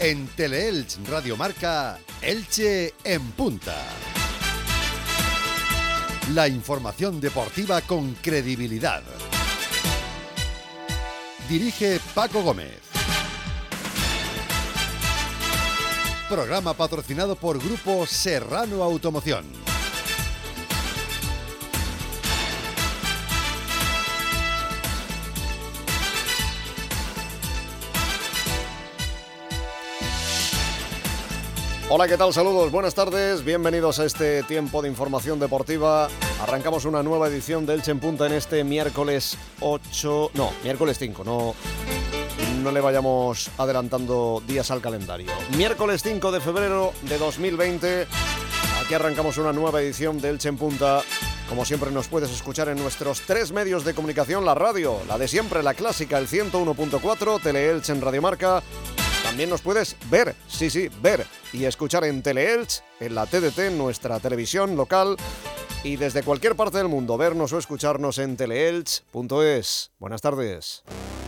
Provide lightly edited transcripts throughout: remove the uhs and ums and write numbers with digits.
En Teleelch Radio Marca, Elche en punta. La información deportiva con credibilidad. Dirige Paco Gómez. Programa patrocinado por Grupo Serrano Automoción. Hola, ¿qué tal? Saludos, buenas tardes, bienvenidos a este tiempo de información deportiva. Arrancamos una nueva edición de Elche en Punta en este miércoles 5, no le vayamos adelantando días al calendario. Miércoles 5 de febrero de 2020, aquí arrancamos una nueva edición de Elche en Punta. Como siempre nos puedes escuchar en nuestros 3 medios de comunicación, la radio, la de siempre, la clásica, el 101.4, Teleelch en Radio Marca. También nos puedes ver, ver y escuchar en Teleelch, en la TDT, nuestra televisión local, y desde cualquier parte del mundo vernos o escucharnos en teleelch.es. Buenas tardes.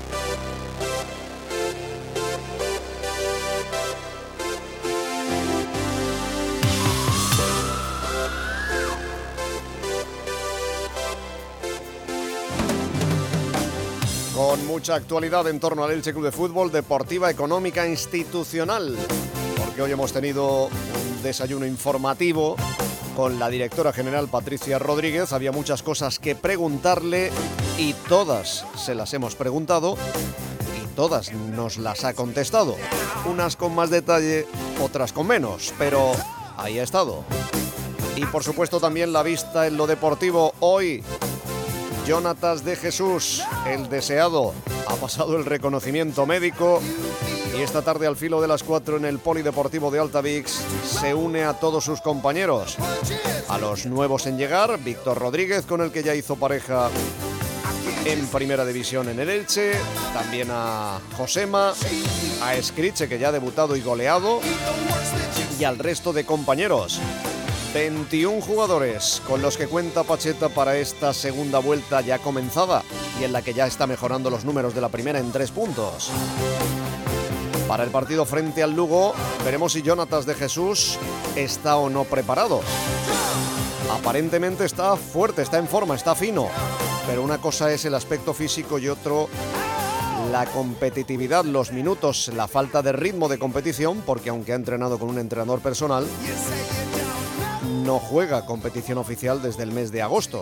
Con mucha actualidad en torno al Elche Club de Fútbol, deportiva, económica, institucional, porque hoy hemos tenido un desayuno informativo con la directora general Patricia Rodríguez. Había muchas cosas que preguntarle y todas se las hemos preguntado y todas nos las ha contestado. Unas con más detalle, otras con menos, pero ahí ha estado. Y por supuesto también la vista en lo deportivo hoy. Jonatas de Jesús, el deseado, ha pasado el reconocimiento médico y esta tarde al filo de las 4 en el Polideportivo de Altavix se une a todos sus compañeros. A los nuevos en llegar, Víctor Rodríguez, con el que ya hizo pareja en Primera División en el Elche, también a Josema, a Escriche, que ya ha debutado y goleado, y al resto de compañeros. 21 jugadores con los que cuenta Pacheta para esta segunda vuelta ya comenzada y en la que ya está mejorando los números de la primera en 3 puntos. Para el partido frente al Lugo, veremos si Jonatas de Jesús está o no preparado. Aparentemente está fuerte, está en forma, está fino, pero una cosa es el aspecto físico y otro la competitividad, los minutos, la falta de ritmo de competición, porque aunque ha entrenado con un entrenador personal, no juega competición oficial desde el mes de agosto.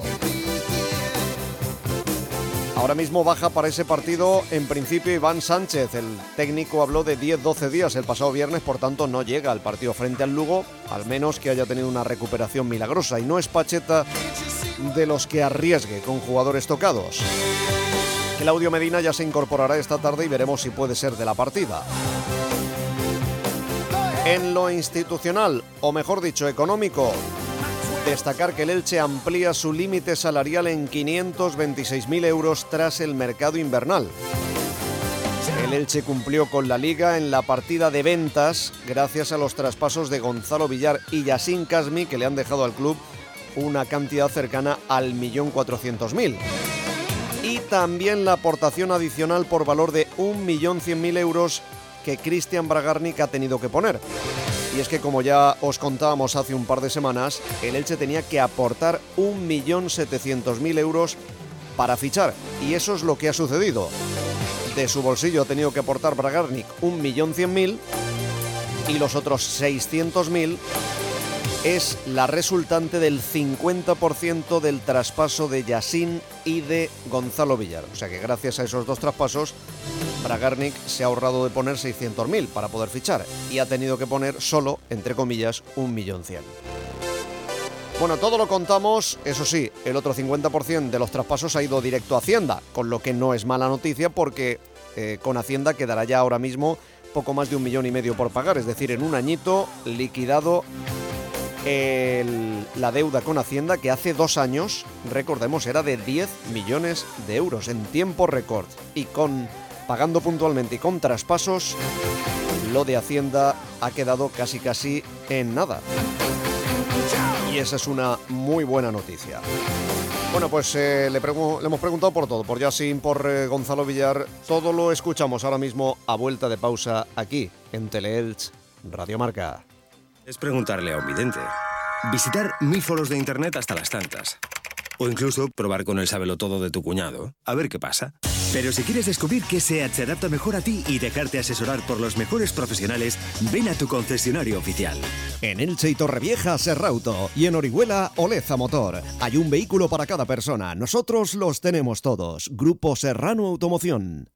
Ahora mismo baja para ese partido en principio Iván Sánchez. El técnico habló de 10-12 días el pasado viernes, por tanto no llega al partido frente al Lugo, al menos que haya tenido una recuperación milagrosa, y no es Pacheta de los que arriesgue con jugadores tocados. Claudio Medina ya se incorporará esta tarde y veremos si puede ser de la partida. En lo institucional, o mejor dicho, económico, destacar que el Elche amplía su límite salarial en 526.000 euros tras el mercado invernal. El Elche cumplió con la Liga en la partida de ventas gracias a los traspasos de Gonzalo Villar y Yassine Kasmi, que le han dejado al club una cantidad cercana al 1.400.000. Y también la aportación adicional por valor de 1.100.000 euros que Cristian Bragarnik ha tenido que poner. Y es que, como ya os contábamos hace un par de semanas, el Elche tenía que aportar 1.700.000 euros para fichar, y eso es lo que ha sucedido. De su bolsillo ha tenido que aportar Bragarnik 1.100.000 y los otros 600.000 es la resultante del 50% del traspaso de Yassine y de Gonzalo Villar. O sea que gracias a esos dos traspasos, Bragarnik se ha ahorrado de poner 600.000 para poder fichar y ha tenido que poner solo, entre comillas, 1.100.000. Bueno, todo lo contamos, eso sí, el otro 50% de los traspasos ha ido directo a Hacienda, con lo que no es mala noticia porque con Hacienda quedará ya ahora mismo poco más de 1,5 millones por pagar, es decir, en un añito liquidado la deuda con Hacienda, que hace 2 años, recordemos, era de 10 millones de euros en tiempo récord, y pagando puntualmente y con traspasos, lo de Hacienda ha quedado casi en nada. Y esa es una muy buena noticia. Bueno, pues le hemos preguntado por todo, por Yassin, por Gonzalo Villar. Todo lo escuchamos ahora mismo a vuelta de pausa aquí, en Teleelch Radio Marca. Es preguntarle a un vidente. Visitar 1000 foros de internet hasta las tantas. O incluso probar con el sabelotodo de tu cuñado. A ver qué pasa. Pero si quieres descubrir qué SEAT se adapta mejor a ti y dejarte asesorar por los mejores profesionales, ven a tu concesionario oficial. En Elche y Torrevieja, Serrauto. Y en Orihuela, Oleza Motor. Hay un vehículo para cada persona. Nosotros los tenemos todos. Grupo Serrano Automoción.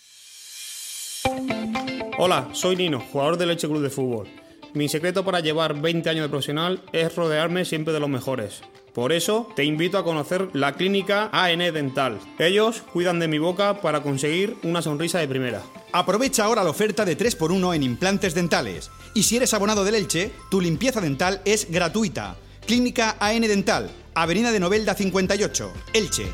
Hola, soy Nino, jugador del Elche Club de Fútbol. Mi secreto para llevar 20 años de profesional es rodearme siempre de los mejores. Por eso, te invito a conocer la clínica AN Dental. Ellos cuidan de mi boca para conseguir una sonrisa de primera. Aprovecha ahora la oferta de 3x1 en implantes dentales. Y si eres abonado del Elche, tu limpieza dental es gratuita. Clínica AN Dental, Avenida de Novelda 58, Elche.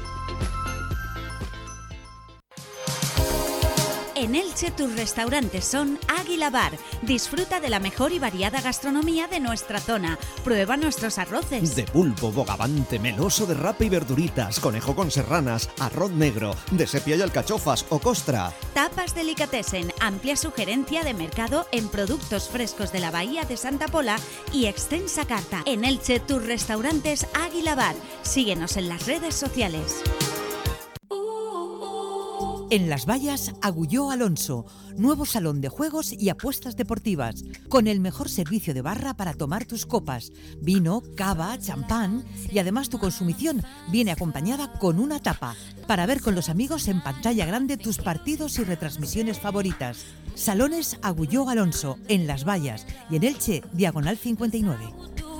En Elche tus restaurantes son Águila Bar. Disfruta de la mejor y variada gastronomía de nuestra zona. Prueba nuestros arroces. De pulpo, bogavante, meloso de rapa y verduritas, conejo con serranas, arroz negro, de sepia y alcachofas o costra. Tapas Delicatessen, amplia sugerencia de mercado en productos frescos de la Bahía de Santa Pola y extensa carta. En Elche tus restaurantes Águila Bar. Síguenos en las redes sociales. En Las Vallas, Agulló Alonso, nuevo salón de juegos y apuestas deportivas, con el mejor servicio de barra para tomar tus copas, vino, cava, champán, y además tu consumición viene acompañada con una tapa, para ver con los amigos en pantalla grande tus partidos y retransmisiones favoritas. Salones Agulló Alonso, en Las Vallas, y en Elche, diagonal 59.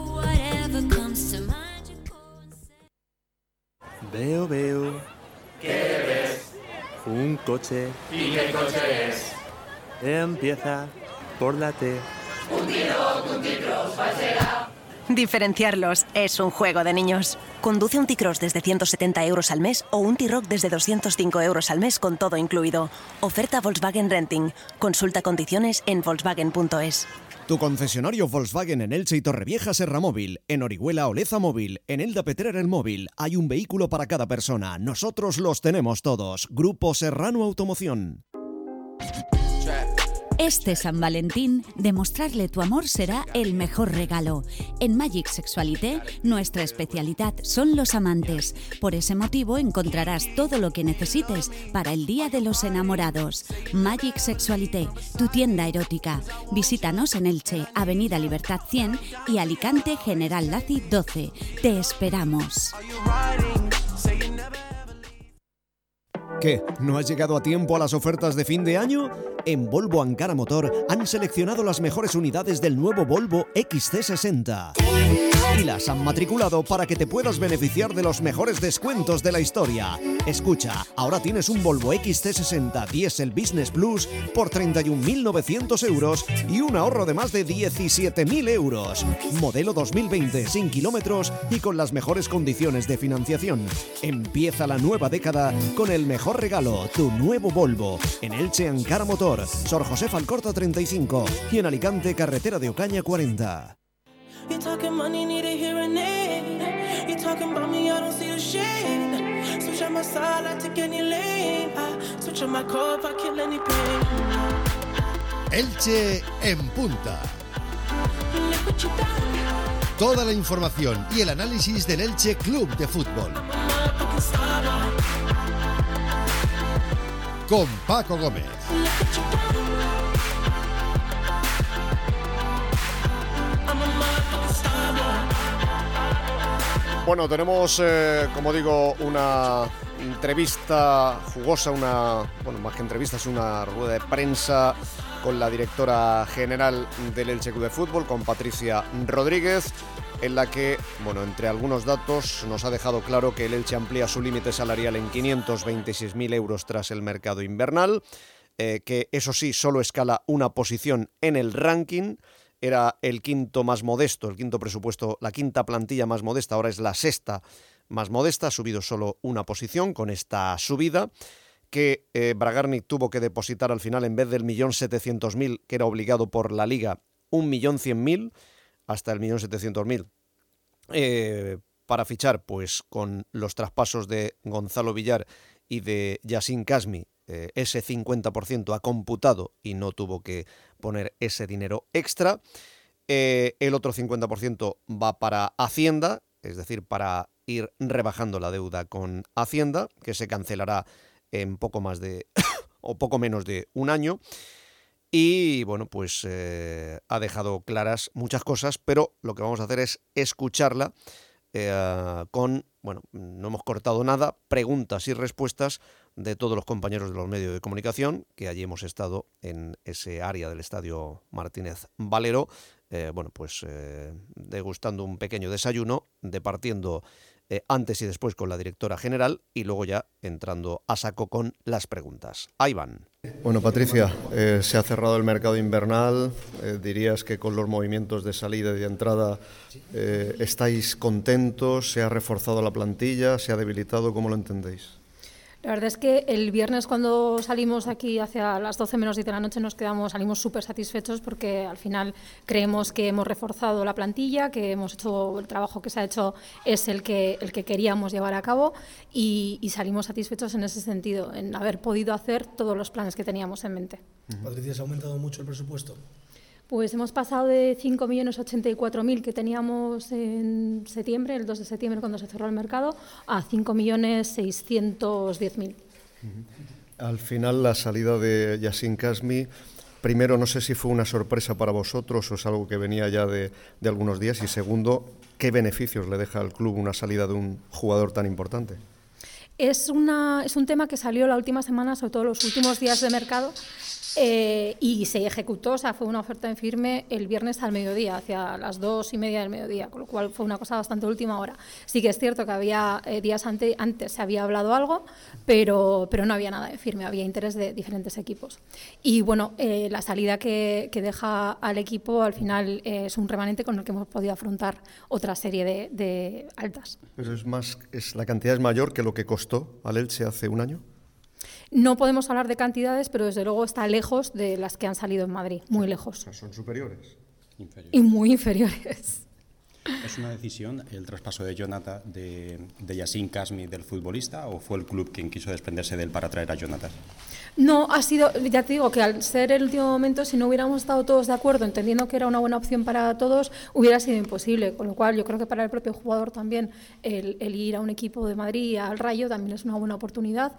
Veo. ¿Qué ves? Un coche. ¿Y qué coche es? Empieza por la T. Un T-Cross, ¿cuál será? Diferenciarlos es un juego de niños. Conduce un T-Cross desde 170 euros al mes o un T-Roc desde 205 euros al mes con todo incluido. Oferta Volkswagen Renting. Consulta condiciones en volkswagen.es. Tu concesionario Volkswagen en Elche y Torrevieja Serra Móvil, en Orihuela Oleza Móvil, en Elda Petrer El Móvil. Hay un vehículo para cada persona. Nosotros los tenemos todos. Grupo Serrano Automoción. Este San Valentín, demostrarle tu amor será el mejor regalo. En Magic Sexualité, nuestra especialidad son los amantes. Por ese motivo encontrarás todo lo que necesites para el Día de los Enamorados. Magic Sexualité, tu tienda erótica. Visítanos en Elche, Avenida Libertad 100 y Alicante General Laci 12. Te esperamos. ¿Qué? ¿No has llegado a tiempo a las ofertas de fin de año? En Volvo Ankara Motor han seleccionado las mejores unidades del nuevo Volvo XC60 y las han matriculado para que te puedas beneficiar de los mejores descuentos de la historia. Escucha, ahora tienes un Volvo XC60 Diesel Business Plus por 31.900 euros y un ahorro de más de 17.000 euros. Modelo 2020, sin kilómetros y con las mejores condiciones de financiación. Empieza la nueva década con el mejor regalo, tu nuevo Volvo. En Elche, Ankara Motor, Sor José Alcorta 35 y en Alicante, carretera de Ocaña 40. Elche en punta. Toda la información y el análisis del Elche Club de Fútbol. Con Paco Gómez. Bueno, tenemos, como digo, una entrevista jugosa, más que entrevista, es una rueda de prensa con la directora general del Elche Club de Fútbol, con Patricia Rodríguez, en la que, entre algunos datos, nos ha dejado claro que el Elche amplía su límite salarial en 526.000 euros tras el mercado invernal, que eso sí, solo escala una posición en el ranking. Era el quinto más modesto, el quinto presupuesto, la quinta plantilla más modesta, ahora es la sexta más modesta, ha subido solo una posición con esta subida, que Bragarnik tuvo que depositar al final, en vez del 1.700.000 que era obligado por la Liga, 1.100.000, hasta el 1.700.000, para fichar, pues con los traspasos de Gonzalo Villar y de Yacine Kasmi, ese 50% ha computado y no tuvo que poner ese dinero extra. El otro 50% va para Hacienda, es decir, para ir rebajando la deuda con Hacienda, que se cancelará en poco más de o poco menos de un año. Y bueno, pues ha dejado claras muchas cosas, pero lo que vamos a hacer es escucharla con, bueno, no hemos cortado nada, preguntas y respuestas de todos los compañeros de los medios de comunicación, que allí hemos estado en ese área del Estadio Martínez Valero, bueno, pues degustando un pequeño desayuno, departiendo antes y después con la directora general y luego ya entrando a saco con las preguntas. Ahí van. Bueno, Patricia, se ha cerrado el mercado invernal. ¿Dirías que con los movimientos de salida y de entrada estáis contentos? ¿Se ha reforzado la plantilla? ¿Se ha debilitado? ¿Cómo lo entendéis? La verdad es que el viernes, cuando salimos aquí hacia las 12 menos 10 de la noche, salimos súper satisfechos porque al final creemos que hemos reforzado la plantilla, que hemos hecho el trabajo que se ha hecho es el que queríamos llevar a cabo y salimos satisfechos en ese sentido, en haber podido hacer todos los planes que teníamos en mente. Patricia, ¿se ha aumentado mucho el presupuesto? Pues hemos pasado de 5.084.000 que teníamos en septiembre, el 2 de septiembre cuando se cerró el mercado, a 5.610.000. Al final la salida de Yacine Kasmi, primero no sé si fue una sorpresa para vosotros o es algo que venía ya de algunos días, y segundo, ¿qué beneficios le deja al club una salida de un jugador tan importante? Es un tema que salió la última semana, sobre todo los últimos días de mercado, y se ejecutó, o sea, fue una oferta en firme el viernes al mediodía, hacia las 2:30 del mediodía, con lo cual fue una cosa bastante última hora. Sí que es cierto que había días antes se había hablado algo, pero no había nada de firme, había interés de diferentes equipos. Y bueno, la salida que deja al equipo al final es un remanente con el que hemos podido afrontar otra serie de altas. ¿Pero la cantidad es mayor que lo que costó al Elche hace un año? No podemos hablar de cantidades, pero desde luego está lejos de las que han salido en Madrid, muy lejos. O sea, ¿son superiores? Inferiores. Y muy inferiores. ¿Es una decisión el traspaso de Jonathan de Yacine Kasmi del futbolista o fue el club quien quiso desprenderse de él para traer a Jonathan? No, ha sido, ya te digo que al ser el último momento, si no hubiéramos estado todos de acuerdo, entendiendo que era una buena opción para todos, hubiera sido imposible, con lo cual yo creo que para el propio jugador también el ir a un equipo de Madrid, al Rayo, también es una buena oportunidad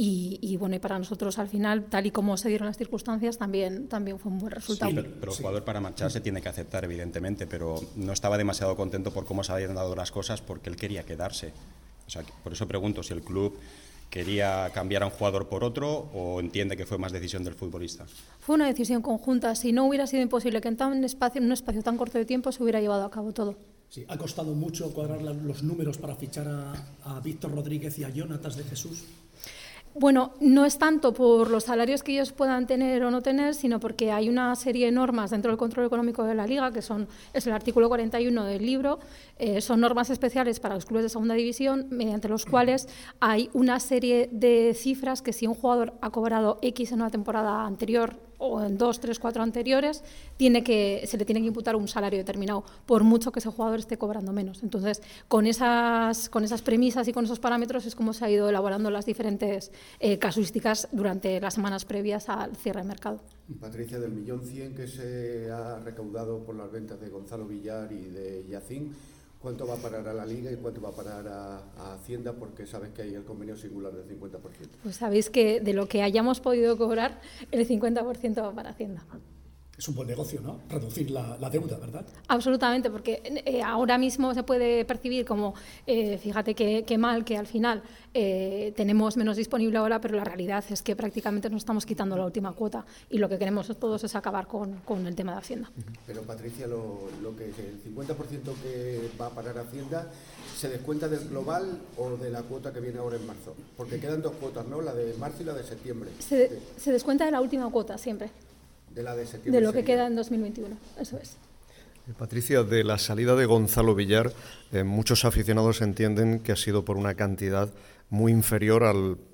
y bueno, y para nosotros al final, tal y como se dieron las circunstancias, también fue un buen resultado. Sí, pero el jugador para marcharse tiene que aceptar, evidentemente, pero no estaba demasiado contento por cómo se habían dado las cosas porque él quería quedarse. O sea, por eso pregunto si el club quería cambiar a un jugador por otro o entiende que fue más decisión del futbolista. Fue una decisión conjunta. Si no hubiera sido imposible que en un espacio tan corto de tiempo se hubiera llevado a cabo todo. Sí, ha costado mucho cuadrar los números para fichar a Víctor Rodríguez y a Jonatas de Jesús. Bueno, no es tanto por los salarios que ellos puedan tener o no tener, sino porque hay una serie de normas dentro del control económico de la Liga, que es el artículo 41 del libro, son normas especiales para los clubes de segunda división, mediante los cuales hay una serie de cifras que si un jugador ha cobrado X en una temporada anterior o en 2, 3, 4 anteriores, se le tiene que imputar un salario determinado, por mucho que ese jugador esté cobrando menos. Entonces, con esas premisas y con esos parámetros es como se ha ido elaborando las diferentes casuísticas durante las semanas previas al cierre de mercado. Patricia, del 1.100.000 que se ha recaudado por las ventas de Gonzalo Villar y de Yacine, ¿cuánto va a parar a la Liga y cuánto va a parar a Hacienda? Porque sabes que hay el convenio singular del 50%. Pues sabéis que de lo que hayamos podido cobrar, el 50% va para Hacienda. Es un buen negocio, ¿no? Reducir la deuda, ¿verdad? Absolutamente, porque ahora mismo se puede percibir como, fíjate qué mal que al final tenemos menos disponible ahora, pero la realidad es que prácticamente nos estamos quitando la última cuota y lo que queremos todos es acabar con el tema de Hacienda. Pero Patricia, lo que es el 50% que va a parar Hacienda, ¿se descuenta del global o de la cuota que viene ahora en marzo? Porque quedan dos cuotas, ¿no? La de marzo y la de septiembre. Se descuenta de la última cuota siempre. De la de septiembre. De lo que queda en 2021, eso es. Patricia, de la salida de Gonzalo Villar, muchos aficionados entienden que ha sido por una cantidad muy inferior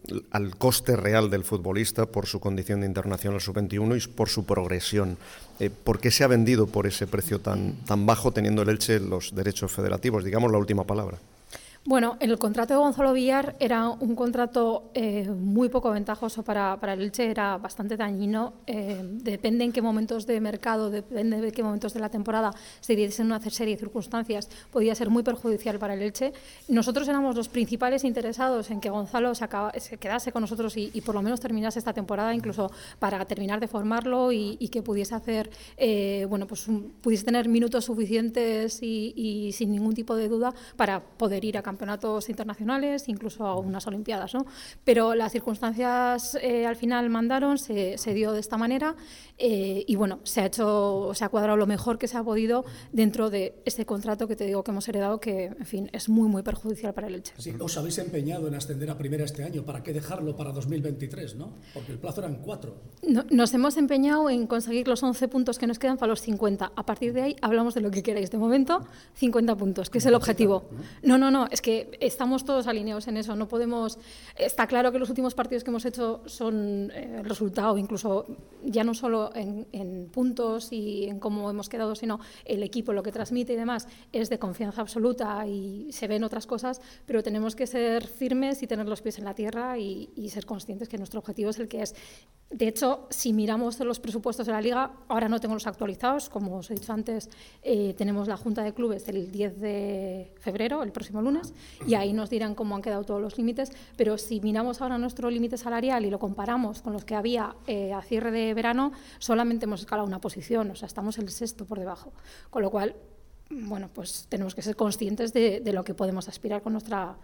al coste real del futbolista por su condición de internacional sub-21 y por su progresión. ¿Por qué se ha vendido por ese precio tan bajo teniendo el Elche los derechos federativos? Digamos la última palabra. Bueno, el contrato de Gonzalo Villar era un contrato muy poco ventajoso para el Elche, era bastante dañino. Depende en qué momentos de mercado, depende de qué momentos de la temporada se diesen una serie de circunstancias, podía ser muy perjudicial para el Elche. Nosotros éramos los principales interesados en que Gonzalo se quedase con nosotros y por lo menos terminase esta temporada, incluso para terminar de formarlo y que pudiese hacer, pudiese tener minutos suficientes y sin ningún tipo de duda para poder ir a campeonatos internacionales, incluso a unas Olimpiadas, ¿no? Pero las circunstancias al final mandaron, se dio de esta manera y bueno, se ha cuadrado lo mejor que se ha podido dentro de este contrato que te digo que hemos heredado, que en fin es muy muy perjudicial para el Elche. Sí, os habéis empeñado en ascender a primera este año, ¿para qué dejarlo para 2023, no? Porque el plazo eran 4. Nos hemos empeñado en conseguir los 11 puntos que nos quedan para los 50. A partir de ahí hablamos de lo que queráis. De momento, 50 puntos, que es el objetivo. No, es que estamos todos alineados en eso. No podemos. Está claro que los últimos partidos que hemos hecho son el resultado, incluso ya no solo en puntos y en cómo hemos quedado, sino el equipo, lo que transmite y demás, es de confianza absoluta y se ven otras cosas, pero tenemos que ser firmes y tener los pies en la tierra y ser conscientes que nuestro objetivo es el que es. De hecho, si miramos los presupuestos de la Liga, ahora no tengo los actualizados, como os he dicho antes, tenemos la Junta de Clubes el 10 de febrero, el próximo lunes, y ahí nos dirán cómo han quedado todos los límites, pero si miramos ahora nuestro límite salarial y lo comparamos con los que había a cierre de verano, solamente hemos escalado una posición, o sea, estamos el 6º por debajo, con lo cual, bueno, pues tenemos que ser conscientes de lo que podemos aspirar con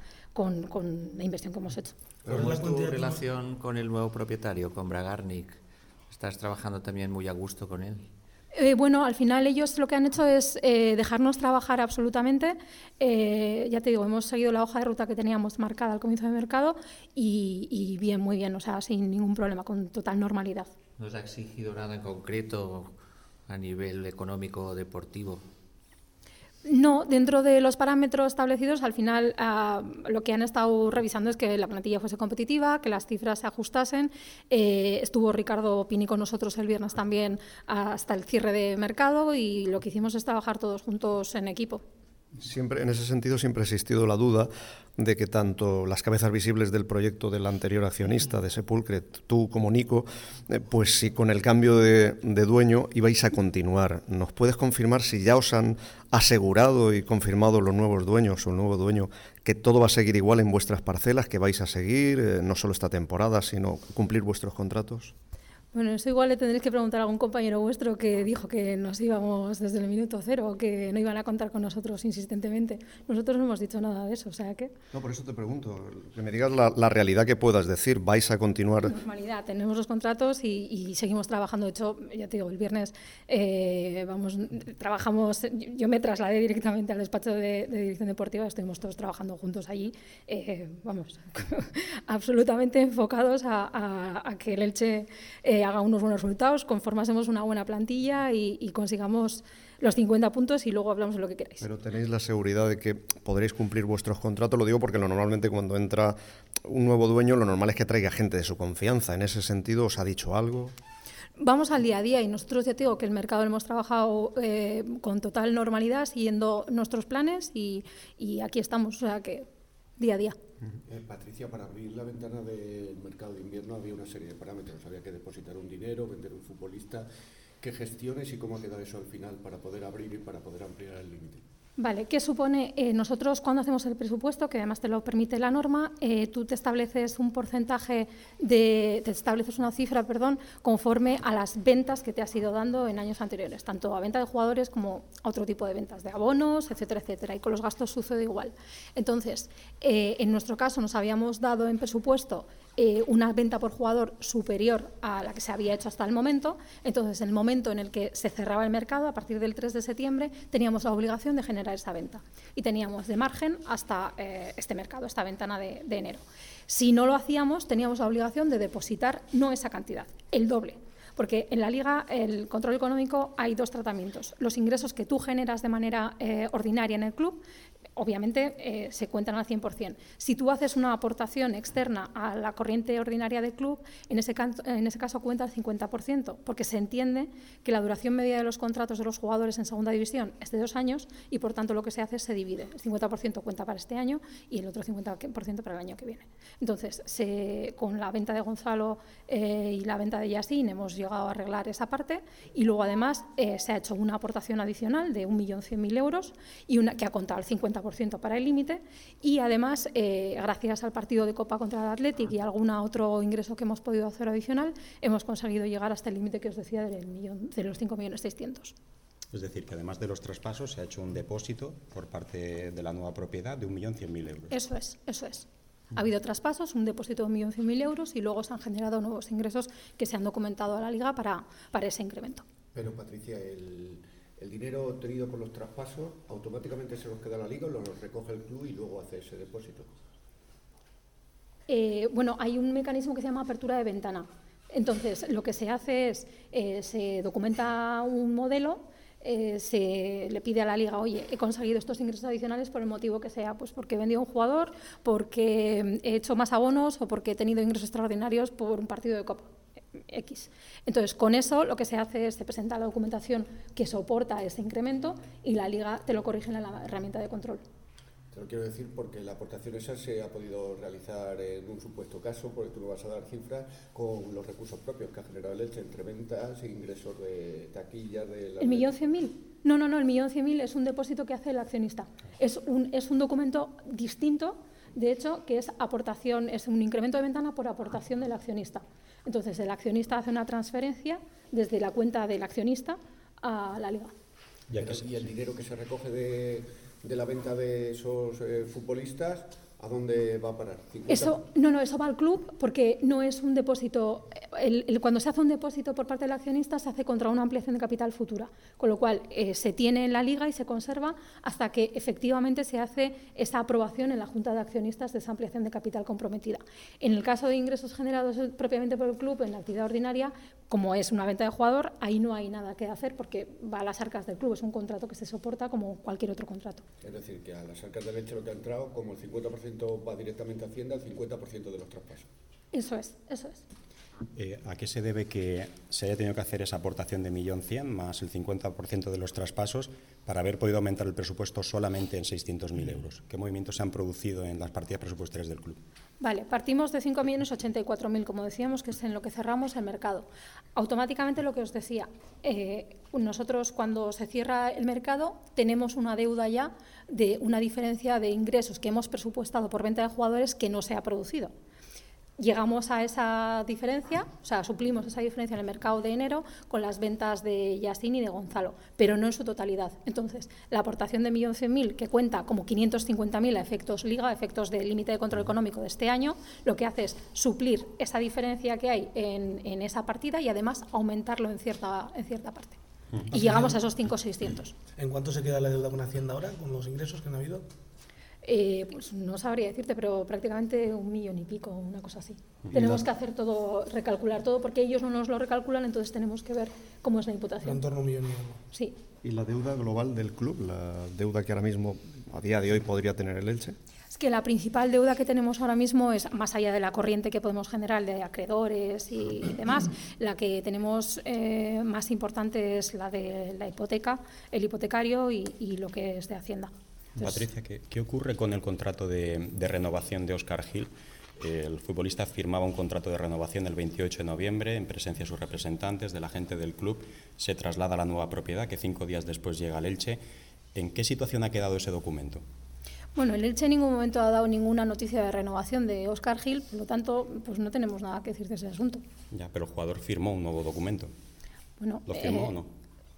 la inversión que hemos hecho. ¿Cómo es tu relación con el nuevo propietario, con Bragarnik? ¿Estás trabajando también muy a gusto con él? Bueno, al final ellos lo que han hecho es dejarnos trabajar absolutamente. Ya te digo, hemos seguido la hoja de ruta que teníamos marcada al comienzo del mercado y bien, muy bien, o sea, sin ningún problema, con total normalidad. ¿No os ha exigido nada en concreto a nivel económico o deportivo? No, dentro de los parámetros establecidos, al final lo que han estado revisando es que la plantilla fuese competitiva, que las cifras se ajustasen. Estuvo Ricardo Pini con nosotros el viernes también hasta el cierre de mercado y lo que hicimos es trabajar todos juntos en equipo. Siempre, en ese sentido, siempre ha existido la duda de que tanto las cabezas visibles del proyecto del anterior accionista de Sepulcre, tú como Nico, pues si con el cambio de dueño ibais a continuar. ¿Nos puedes confirmar si ya os han asegurado y confirmado los nuevos dueños o el nuevo dueño que todo va a seguir igual en vuestras parcelas, que vais a seguir, no solo esta temporada, sino cumplir vuestros contratos? Bueno, eso igual le tendréis que preguntar a algún compañero vuestro que dijo que nos íbamos desde el minuto 0, que no iban a contar con nosotros insistentemente. Nosotros no hemos dicho nada de eso, o sea que... No, por eso te pregunto, que me digas la realidad que puedas decir. ¿Vais a continuar? Normalidad, tenemos los contratos y seguimos trabajando. De hecho, ya te digo, el viernes trabajamos, yo me trasladé directamente al despacho de dirección deportiva, estuvimos todos trabajando juntos allí, absolutamente enfocados a que el Elche haga unos buenos resultados, conformásemos una buena plantilla y consigamos los 50 puntos y luego hablamos de lo que queráis. Pero tenéis la seguridad de que podréis cumplir vuestros contratos. Lo digo porque normalmente cuando entra un nuevo dueño, lo normal es que traiga gente de su confianza. En ese sentido, ¿os ha dicho algo? Vamos al día a día y nosotros, ya te digo, que el mercado lo hemos trabajado con total normalidad, siguiendo nuestros planes y aquí estamos, o sea que día a día. Patricia, para abrir la ventana del mercado de invierno había una serie de parámetros. Había que depositar un dinero, vender un futbolista. ¿Qué gestiones y cómo ha quedado eso al final para poder abrir y para poder ampliar el límite? Vale, ¿qué supone? Nosotros cuando hacemos el presupuesto, que además te lo permite la norma, tú te estableces un porcentaje, te estableces una cifra, conforme a las ventas que te has ido dando en años anteriores, tanto a venta de jugadores como a otro tipo de ventas, de abonos, etcétera, etcétera, y con los gastos sucede igual. Entonces, en nuestro caso nos habíamos dado en presupuesto una venta por jugador superior a la que se había hecho hasta el momento. Entonces, en el momento en el que se cerraba el mercado, a partir del 3 de septiembre, teníamos la obligación de generar esa venta y teníamos de margen hasta este mercado, esta ventana de enero. Si no lo hacíamos, teníamos la obligación de depositar no esa cantidad, el doble. Porque en la Liga, el control económico, hay dos tratamientos. Los ingresos que tú generas de manera ordinaria en el club, obviamente se cuentan al 100%. Si tú haces una aportación externa a la corriente ordinaria del club, en ese caso cuenta el 50%, porque se entiende que la duración media de los contratos de los jugadores en segunda división es de 2 años y por tanto lo que se hace es se divide. El 50% cuenta para este año y el otro 50% para el año que viene. Entonces, con la venta de Gonzalo y la venta de Yacine hemos llegado a arreglar esa parte y luego además se ha hecho una aportación adicional de 1.100.000 euros y que ha contado el 50% para el límite y además gracias al partido de Copa contra el Athletic y algún otro ingreso que hemos podido hacer adicional hemos conseguido llegar hasta el límite que os decía de los 5.600.000. Es decir, que además de los traspasos se ha hecho un depósito por parte de la nueva propiedad de 1.100.000 euros. Eso es. Ha habido traspasos, un depósito de 1.100.000 euros y luego se han generado nuevos ingresos que se han documentado a la Liga para ese incremento. Pero Patricia, ¿el dinero obtenido por los traspasos automáticamente se los queda la Liga o lo recoge el club y luego hace ese depósito? Bueno, hay un mecanismo que se llama apertura de ventana. Entonces, lo que se hace es, se documenta un modelo, se le pide a la Liga, oye, he conseguido estos ingresos adicionales por el motivo que sea, pues porque he vendido un jugador, porque he hecho más abonos o porque he tenido ingresos extraordinarios por un partido de Copa X. Entonces, con eso lo que se hace es se presenta la documentación que soporta ese incremento y la Liga te lo corrige en la herramienta de control. Te lo quiero decir porque la aportación esa se ha podido realizar en un supuesto caso, porque tú no vas a dar cifras, con los recursos propios que ha generado el Elche entre ventas e ingresos de taquillas. ¿El 1.100.000? No, el 1.100.000 es un depósito que hace el accionista. Es un documento distinto, de hecho, que es aportación, es un incremento de ventana por aportación del accionista. Entonces, el accionista hace una transferencia desde la cuenta del accionista a la Liga. ¿Y el dinero que se recoge de la venta de esos futbolistas, a dónde va a parar? Eso va al club porque no es un depósito. Cuando se hace un depósito por parte del accionista se hace contra una ampliación de capital futura, con lo cual se tiene en la Liga y se conserva hasta que efectivamente se hace esa aprobación en la Junta de Accionistas de esa ampliación de capital comprometida. En el caso de ingresos generados propiamente por el club en la actividad ordinaria, como es una venta de jugador, ahí no hay nada que hacer porque va a las arcas del club, es un contrato que se soporta como cualquier otro contrato. Es decir, que a las arcas del Elche lo que ha entrado, como el 50% va directamente a Hacienda, el 50% de los traspasos. Eso es. ¿A qué se debe que se haya tenido que hacer esa aportación de 1.100.000 más el 50% de los traspasos para haber podido aumentar el presupuesto solamente en 600.000 euros? ¿Qué movimientos se han producido en las partidas presupuestarias del club? Vale, partimos de 5.084.000, como decíamos, que es en lo que cerramos el mercado. Automáticamente lo que os decía, nosotros cuando se cierra el mercado tenemos una deuda ya de una diferencia de ingresos que hemos presupuestado por venta de jugadores que no se ha producido. Llegamos a esa diferencia, o sea, suplimos esa diferencia en el mercado de enero con las ventas de Yacine y de Gonzalo, pero no en su totalidad. Entonces, la aportación de 1.100.000, que cuenta como 550.000 a efectos Liga, a efectos del límite de control económico de este año, lo que hace es suplir esa diferencia que hay en esa partida y además aumentarlo en cierta parte. Y llegamos a esos 5.600. ¿En cuánto se queda la deuda con Hacienda ahora, con los ingresos que han habido? Pues no sabría decirte, pero prácticamente 1 millón y pico, una cosa así. Tenemos que hacer todo, recalcular todo, porque ellos no nos lo recalculan, entonces tenemos que ver cómo es la imputación. En torno a 1 millón y algo. Sí. ¿Y la deuda global del club, la deuda que ahora mismo, a día de hoy, podría tener el Elche? Es que la principal deuda que tenemos ahora mismo es, más allá de la corriente que podemos generar de acreedores y demás, la que tenemos más importante es la de la hipoteca, el hipotecario y lo que es de Hacienda. Patricia, ¿qué ocurre con el contrato de renovación de Óscar Gil? El futbolista firmaba un contrato de renovación el 28 de noviembre en presencia de sus representantes, de la gente del club. Se traslada a la nueva propiedad, que 5 días después llega al Elche. ¿En qué situación ha quedado ese documento? Bueno, el Elche en ningún momento ha dado ninguna noticia de renovación de Óscar Gil, por lo tanto, pues no tenemos nada que decir de ese asunto. Ya, pero el jugador firmó un nuevo documento. Bueno, ¿lo firmó o no?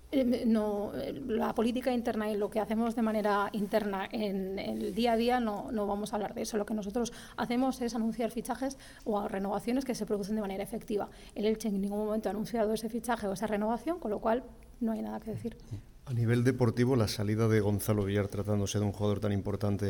No, la política interna y lo que hacemos de manera interna en el día a día no vamos a hablar de eso. Lo que nosotros hacemos es anunciar fichajes o renovaciones que se producen de manera efectiva. El Elche en ningún momento ha anunciado ese fichaje o esa renovación, con lo cual no hay nada que decir. A nivel deportivo, la salida de Gonzalo Villar, tratándose de un jugador tan importante,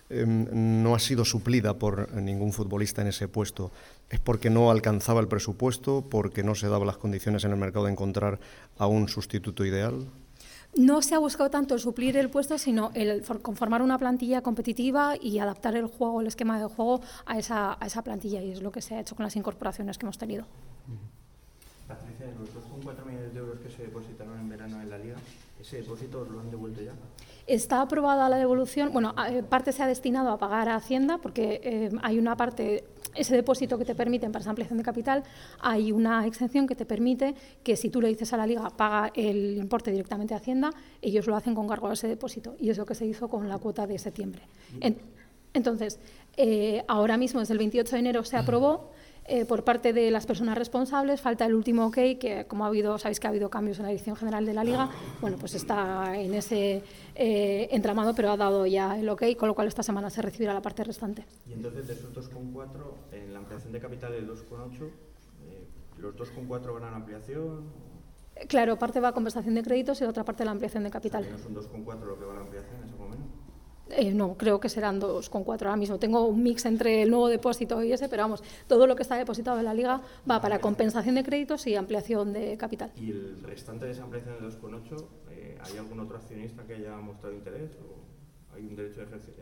no ha sido suplida por ningún futbolista en ese puesto. ¿Es porque no alcanzaba el presupuesto, porque no se daban las condiciones en el mercado de encontrar a un sustituto ideal? No se ha buscado tanto el suplir el puesto, sino el conformar una plantilla competitiva y adaptar el juego, el esquema de juego a esa plantilla, y es lo que se ha hecho con las incorporaciones que hemos tenido. Patricia, los 2,4 millones de euros que se depositaron en verano en la Liga, ¿ese depósito os lo han devuelto ya? Está aprobada la devolución, bueno, parte se ha destinado a pagar a Hacienda, porque hay una parte, ese depósito que te permiten para esa ampliación de capital, hay una exención que te permite que si tú le dices a la Liga paga el importe directamente a Hacienda, ellos lo hacen con cargo a ese depósito, y es lo que se hizo con la cuota de septiembre. Entonces, ahora mismo, desde el 28 de enero se aprobó. Por parte de las personas responsables, falta el último OK, que como sabéis que ha habido cambios en la dirección general de la Liga, bueno, pues está en ese entramado, pero ha dado ya el OK, con lo cual esta semana se recibirá la parte restante. Y entonces, de esos 2,4, en la ampliación de capital del 2,8, ¿los 2,4 van a la ampliación? Claro, parte va a compensación de créditos y la otra parte a la ampliación de capital. ¿No son 2,4 lo que va a la ampliación en ese momento? No, creo que serán 2,4 ahora mismo. Tengo un mix entre el nuevo depósito y ese, pero vamos, todo lo que está depositado en la Liga va para compensación de créditos y ampliación de capital. ¿Y el restante de esa ampliación del 2,8, hay algún otro accionista que haya mostrado interés o hay un derecho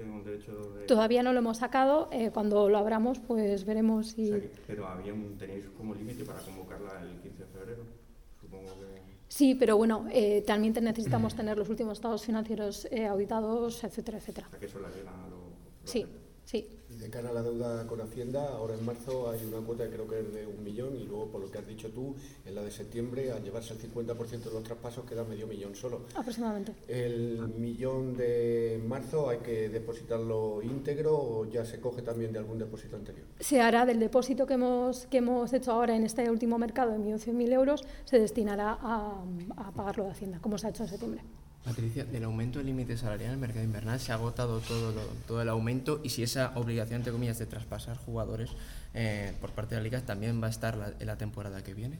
de Todavía no lo hemos sacado, cuando lo abramos pues veremos si... O sea, pero tenéis como límite para convocarla el 15 de febrero, supongo que... Sí, pero bueno, también necesitamos tener los últimos estados financieros auditados, etcétera, etcétera. ¿A que eso la Liga Sí, sí. Y de cara a la deuda con Hacienda, ahora en marzo hay una cuota que creo que es de 1 millón, y luego, por lo que has dicho tú, en la de septiembre, al llevarse el 50% de los traspasos, queda medio millón solo. Aproximadamente. ¿El millón de marzo hay que depositarlo íntegro o ya se coge también de algún depósito anterior? Se hará del depósito que hemos hecho ahora en este último mercado de 1.100.000 euros, se destinará a pagarlo de Hacienda, como se ha hecho en septiembre. Patricia, del aumento del límite salarial en el mercado invernal se ha agotado todo el aumento, y si esa obligación, entre comillas, de traspasar jugadores por parte de la Liga también va a estar en la temporada que viene.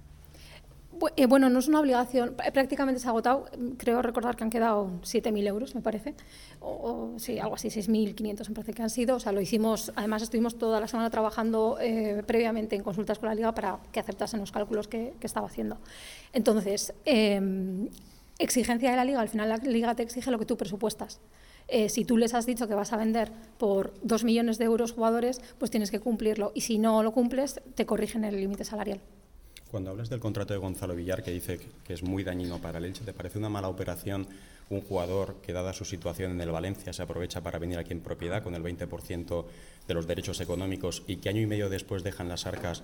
Bueno, no es una obligación, prácticamente se ha agotado. Creo recordar que han quedado 7.000 euros, me parece, o sí, algo así, 6.500 me parece que han sido. O sea, lo hicimos, además estuvimos toda la semana trabajando previamente en consultas con la Liga para que aceptasen los cálculos que estaba haciendo. Entonces, exigencia de la Liga, al final la Liga te exige lo que tú presupuestas. Si tú les has dicho que vas a vender por 2 millones de euros jugadores, pues tienes que cumplirlo, y si no lo cumples, te corrigen el límite salarial. Cuando hablas del contrato de Gonzalo Villar, que dice que es muy dañino para el Elche, ¿te parece una mala operación un jugador que, dada su situación en el Valencia, se aprovecha para venir aquí en propiedad con el 20% de los derechos económicos, y que año y medio después dejan las arcas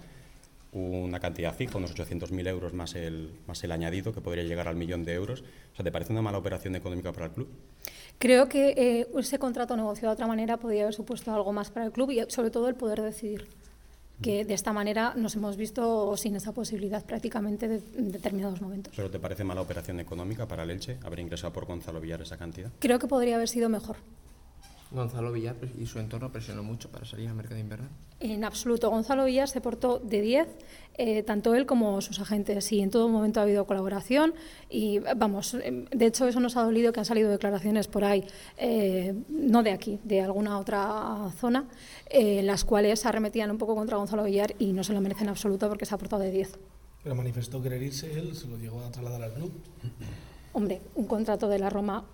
una cantidad fija, unos 800.000 euros más el añadido, que podría llegar al 1.000.000 de euros? O sea, ¿te parece una mala operación económica para el club? Creo que ese contrato negociado de otra manera podría haber supuesto algo más para el club, y sobre todo el poder decidir, que de esta manera nos hemos visto sin esa posibilidad prácticamente en determinados momentos. ¿Pero te parece mala operación económica para el Elche haber ingresado por Gonzalo Villar esa cantidad? Creo que podría haber sido mejor. Gonzalo Villar y su entorno presionó mucho para salir al mercado invernal. En absoluto. Gonzalo Villar se portó de 10, tanto él como sus agentes, y en todo momento ha habido colaboración, y vamos, de hecho eso nos ha dolido, que han salido declaraciones por ahí, no de aquí, de alguna otra zona, las cuales arremetían un poco contra Gonzalo Villar, y no se lo merecen en absoluto porque se ha portado de 10. Pero manifestó querer irse, él se lo llegó a trasladar al club. Hombre, un contrato de la Roma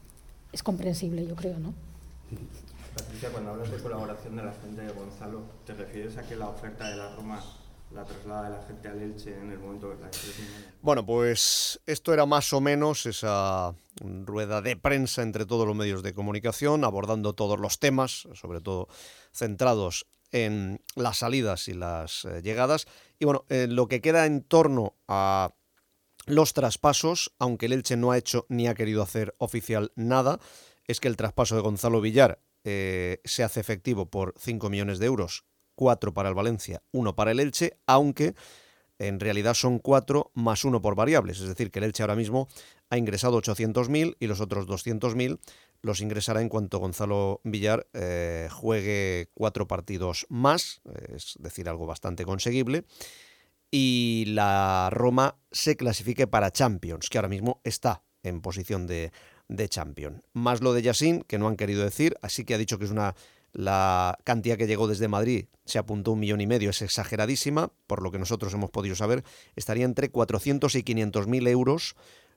es comprensible, yo creo, ¿no? Patricia, cuando hablas de colaboración de la gente de Gonzalo, ¿te refieres a que la oferta de la Roma la traslada la gente al Elche en el momento que la decisión? Bueno, pues esto era más o menos esa rueda de prensa entre todos los medios de comunicación, abordando todos los temas, sobre todo centrados en las salidas y las llegadas. Y bueno, lo que queda en torno a los traspasos, aunque el Elche no ha hecho ni ha querido hacer oficial nada, es que el traspaso de Gonzalo Villar se hace efectivo por 5 millones de euros, 4 para el Valencia, 1 para el Elche, aunque en realidad son 4 más 1 por variables, es decir, que el Elche ahora mismo ha ingresado 800.000 y los otros 200.000 los ingresará en cuanto Gonzalo Villar juegue 4 partidos más, es decir, algo bastante conseguible, y la Roma se clasifique para Champions, que ahora mismo está en posición de Champions. Más lo de Yacine, que no han querido decir, así que ha dicho que es la cantidad que llegó desde Madrid, se apuntó 1,5 millones, es exageradísima, por lo que nosotros hemos podido saber, estaría entre 400 y 500.000 euros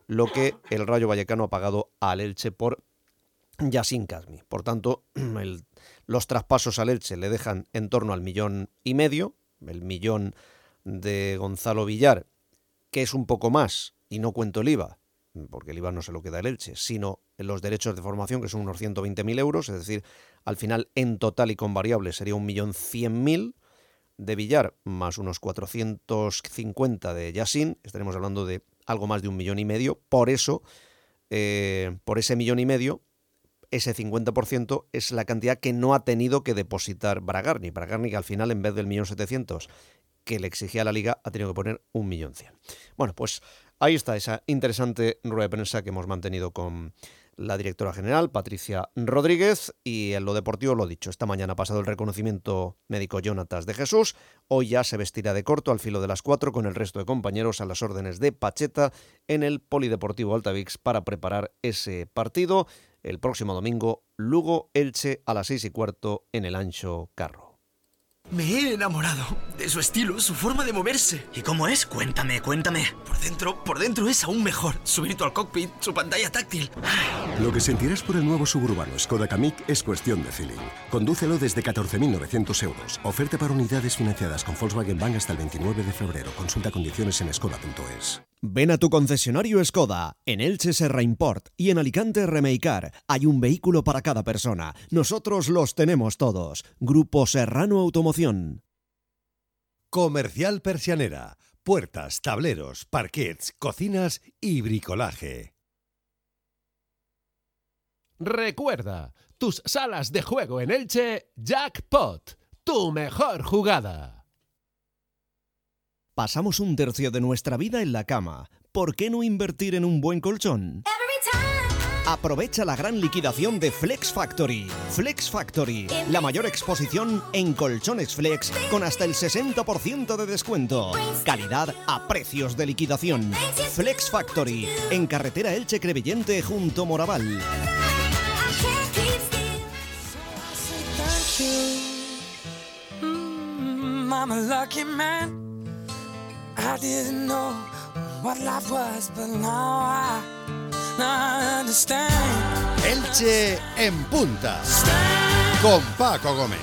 lo que el Rayo Vallecano ha pagado al Elche por Yacine Khazmi. Por tanto, los traspasos al Elche le dejan en torno al 1,5 millones, el millón de Gonzalo Villar, que es un poco más, y no cuento el IVA, porque el IVA no se lo queda el Elche, sino los derechos de formación, que son unos 120.000 euros, es decir, al final en total y con variables sería 1.100.000 de Villar, más unos 450 de Yacine, estaremos hablando de algo más de 1,5 millones. Por eso, por ese 1,5 millones, ese 50% es la cantidad que no ha tenido que depositar Bragarni. Bragarni, que al final, en vez del 1.700.000 que le exigía la Liga, ha tenido que poner 1.100.000. Bueno, pues ahí está esa interesante rueda de prensa que hemos mantenido con la directora general, Patricia Rodríguez, y en lo deportivo lo dicho. Esta mañana ha pasado el reconocimiento médico Jonatas de Jesús. Hoy ya se vestirá de corto al filo de las 4 con el resto de compañeros a las órdenes de Pacheta en el Polideportivo Altavix para preparar ese partido. El próximo domingo, Lugo-Elche a las 6:15 en el Ancho Carro. Me he enamorado de su estilo, su forma de moverse. ¿Y cómo es? Cuéntame. Por dentro es aún mejor. Su virtual cockpit, su pantalla táctil. Lo que sentirás por el nuevo suburbano Skoda Kamiq es cuestión de feeling. Condúcelo desde 14.900 euros. Oferta para unidades financiadas con Volkswagen Bank hasta el 29 de febrero. Consulta condiciones en skoda.es. Ven a tu concesionario Skoda, en Elche Serra Import y en Alicante Remeicar. Hay un vehículo para cada persona. Nosotros los tenemos todos. Grupo Serrano Automoción. Comercial Persianera. Puertas, tableros, parquets, cocinas y bricolaje. Recuerda, tus salas de juego en Elche, Jackpot, tu mejor jugada. Pasamos un tercio de nuestra vida en la cama. ¿Por qué no invertir en un buen colchón? Aprovecha la gran liquidación de Flex Factory. Flex Factory, la mayor exposición en colchones flex con hasta el 60% de descuento. Calidad a precios de liquidación. Flex Factory, en carretera Elche-Crevillente junto Moraval. I'm a lucky man. I didn't know what life was, but now I understand. Elche en punta, con Paco Gómez.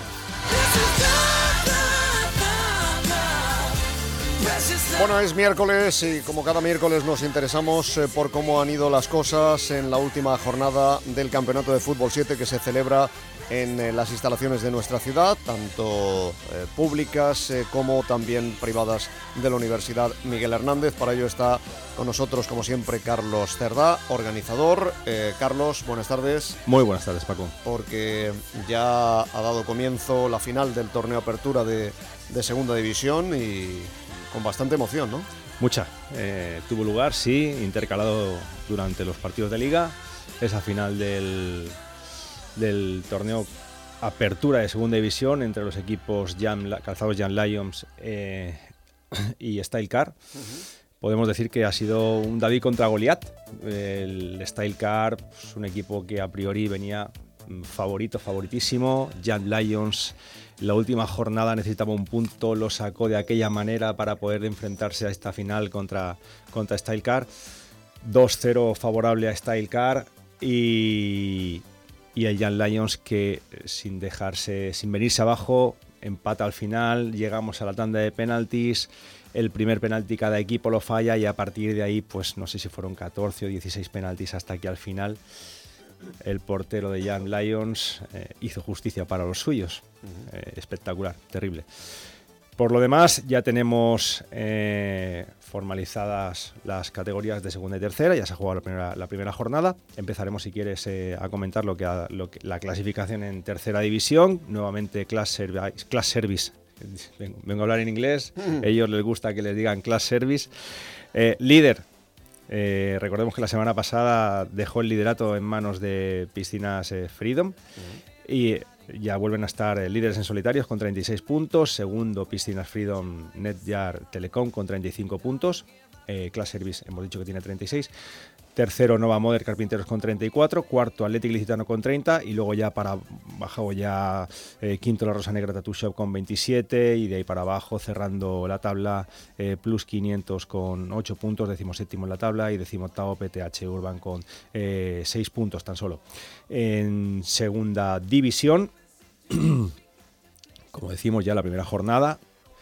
Bueno, es miércoles y como cada miércoles nos interesamos por cómo han ido las cosas en la última jornada del Campeonato de Fútbol 7 que se celebra en las instalaciones de nuestra ciudad, tanto públicas como también privadas de la Universidad Miguel Hernández. Para ello está con nosotros, como siempre, Carlos Cerdá, organizador. Carlos, buenas tardes. Muy buenas tardes, Paco. Porque ya ha dado comienzo la final del torneo Apertura de Segunda División y con bastante emoción, ¿no? Mucha. Tuvo lugar, sí, intercalado durante los partidos de Liga, esa final del torneo Apertura de Segunda División entre los equipos calzados Young Lions y Style Car. Podemos decir que ha sido un David contra Goliat. El Style Car es un equipo que a priori venía favoritísimo. Young Lions, la última jornada necesitaba un punto, lo sacó de aquella manera para poder enfrentarse a esta final contra Style Car. 2-0 favorable a Style Car y el Young Lions que sin venirse abajo, empata al final, llegamos a la tanda de penaltis, el primer penalti cada equipo lo falla y a partir de ahí, pues no sé si fueron 14 o 16 penaltis hasta que al final el portero de Young Lions hizo justicia para los suyos. Espectacular, terrible. Por lo demás, ya tenemos formalizadas las categorías de segunda y tercera. Ya se ha jugado la primera jornada. Empezaremos, si quieres, a comentar la clasificación en tercera división. Nuevamente, Class Service. Vengo a hablar en inglés. A ellos les gusta que les digan Class Service. Líder. Recordemos que la semana pasada dejó el liderato en manos de Piscinas Freedom. Y ya vuelven a estar líderes en solitarios con 36 puntos. Segundo, Piscinas Freedom Netjar Telecom con 35 puntos. Class Service hemos dicho que tiene 36. Tercero, Nova Moder Carpinteros con 34. Cuarto, Athletic Licitano con 30. Y luego ya para abajo, quinto, La Rosa Negra Tattoo Shop con 27. Y de ahí para abajo, cerrando la tabla, Plus 500 con 8 puntos. 17º en la tabla y 18º PTH Urban con 6 puntos tan solo. En segunda división, como decimos ya la primera jornada,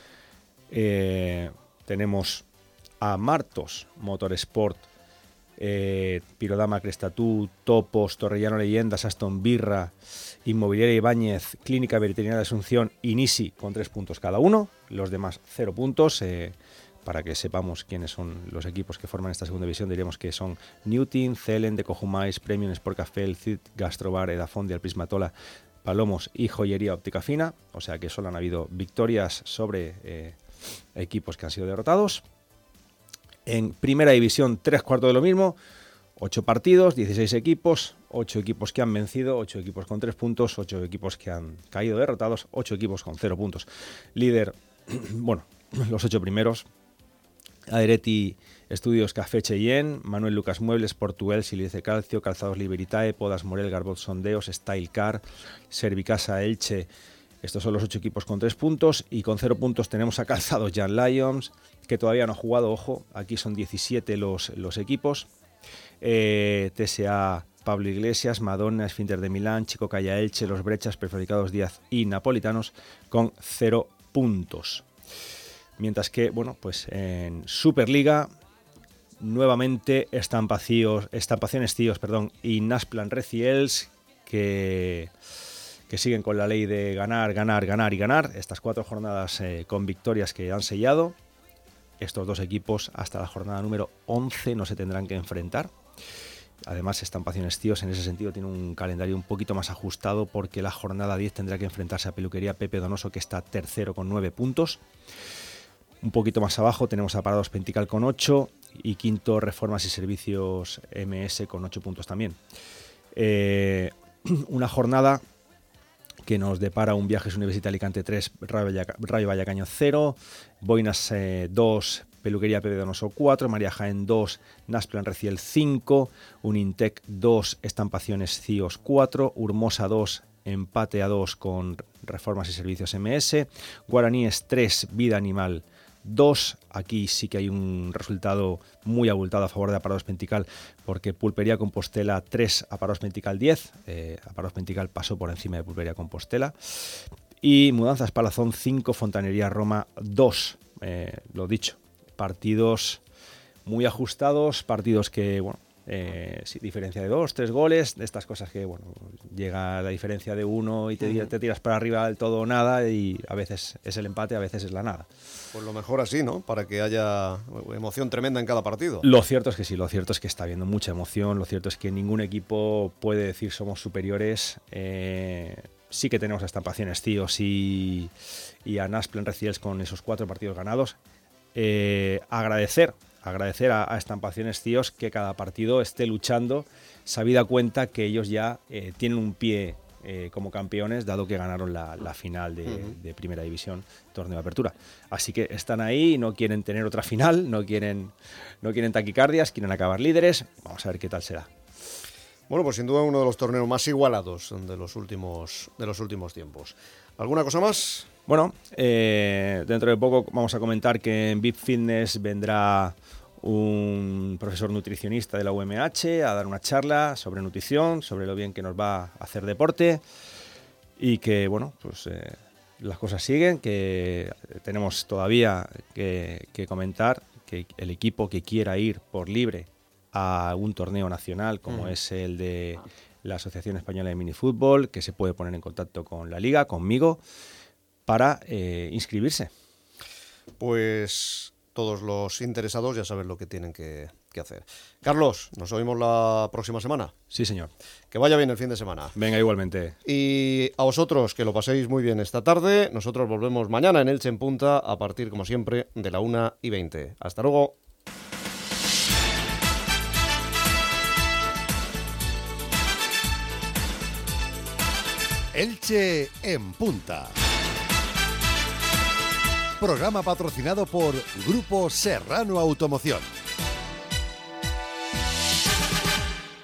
tenemos a Martos Motorsport, Pirodama Crestatú, Topos, Torrellano Leyendas, Aston Birra, Inmobiliaria Ibáñez, Clínica Veterinaria de Asunción y Nisi con 3 puntos cada uno, los demás 0 puntos. Para que sepamos quiénes son los equipos que forman esta segunda división, diremos que son Newton, Celen, De Cojumais, Premium Sport Café, Cid Gastrobar, Edafón, Al Prismatola, Palomos y Joyería Óptica Fina, o sea que solo han habido victorias sobre equipos que han sido derrotados. En primera división, 3/4 de lo mismo, 8 partidos, 16 equipos, 8 equipos que han vencido, 8 equipos con 3 puntos, 8 equipos que han caído derrotados, 8 equipos con 0 puntos. Líder, bueno, los 8 primeros: Adereti Estudios Café Cheyenne, Manuel Lucas Muebles, Portugal, Silice Calcio, Calzados Liberitae, Podas Morel, Garbot Sondeos, Style Car, Servicasa Elche. Estos son los 8 equipos con 3 puntos, y con 0 puntos tenemos a Calzados Young Lions, que todavía no ha jugado, ojo, aquí son 17 los equipos. TSA Pablo Iglesias, Madonna, Esfínter de Milán, Chico Calla Elche, Los Brechas, Prefabricados Díaz y Napolitanos con 0 puntos. Mientras que, bueno, pues en Superliga, nuevamente Estampaciones Tíos y Nasplan Reciels, que siguen con la ley de ganar, ganar, ganar y ganar. Estas 4 jornadas con victorias que han sellado. Estos 2 equipos hasta la jornada número 11 no se tendrán que enfrentar. Además, Estampaciones Tíos en ese sentido tiene un calendario un poquito más ajustado, porque la jornada 10 tendrá que enfrentarse a Peluquería Pepe Donoso, que está tercero con 9 puntos. Un poquito más abajo tenemos a Parados Pentical con 8 y quinto Reformas y Servicios MS con 8 puntos también. Una jornada que nos depara un Viajes Universidad Alicante 3, Rayo Vallacaño 0, Boinas 2, Peluquería Pepe Donoso 4, María Jaén 2, Nasplan Reciel 5, Unintec 2, Estampaciones Cíos 4, Urmosa 2, empate a 2 con Reformas y Servicios MS, Guaraníes 3, Vida Animal 2, aquí sí que hay un resultado muy abultado a favor de Aparados Pentical, porque Pulpería Compostela 3, Aparados Pentical 10, Aparados Pentical pasó por encima de Pulpería Compostela, y Mudanzas Palazón 5, Fontanería Roma 2, lo dicho, partidos muy ajustados, partidos que, bueno, diferencia de 2, 3 goles, de estas cosas que, bueno, llega la diferencia de 1 y te tiras para arriba del todo o nada, y a veces es el empate, a veces es la nada. Pues lo mejor así, ¿no? Para que haya emoción tremenda en cada partido. Lo cierto es que sí, lo cierto es que está habiendo mucha emoción, lo cierto es que ningún equipo puede decir somos superiores. Sí que tenemos a Estampaciones Tíos y a Nasplan Reciels con esos 4 partidos ganados. Agradecer a Estampaciones Tíos que cada partido esté luchando, sabida cuenta que ellos ya tienen un pie como campeones, dado que ganaron la final de Primera División, torneo de apertura. Así que están ahí, no quieren tener otra final, no quieren taquicardias, quieren acabar líderes. Vamos a ver qué tal será. Bueno, pues sin duda uno de los torneos más igualados de los últimos tiempos. ¿Alguna cosa más? Bueno, dentro de poco vamos a comentar que en VIP Fitness vendrá un profesor nutricionista de la UMH a dar una charla sobre nutrición, sobre lo bien que nos va a hacer deporte, y que, bueno, pues las cosas siguen, que tenemos todavía que comentar que el equipo que quiera ir por libre a un torneo nacional como es el de la Asociación Española de Minifútbol, que se puede poner en contacto con la Liga, conmigo, para inscribirse. Pues todos los interesados ya saben lo que tienen que hacer. Carlos, nos oímos la próxima semana. Sí, señor. Que vaya bien el fin de semana. Venga, igualmente. Y a vosotros, que lo paséis muy bien esta tarde. Nosotros volvemos mañana en Elche en Punta, a partir, como siempre, de la 1:20. Hasta luego. Elche en Punta. Programa patrocinado por Grupo Serrano Automoción.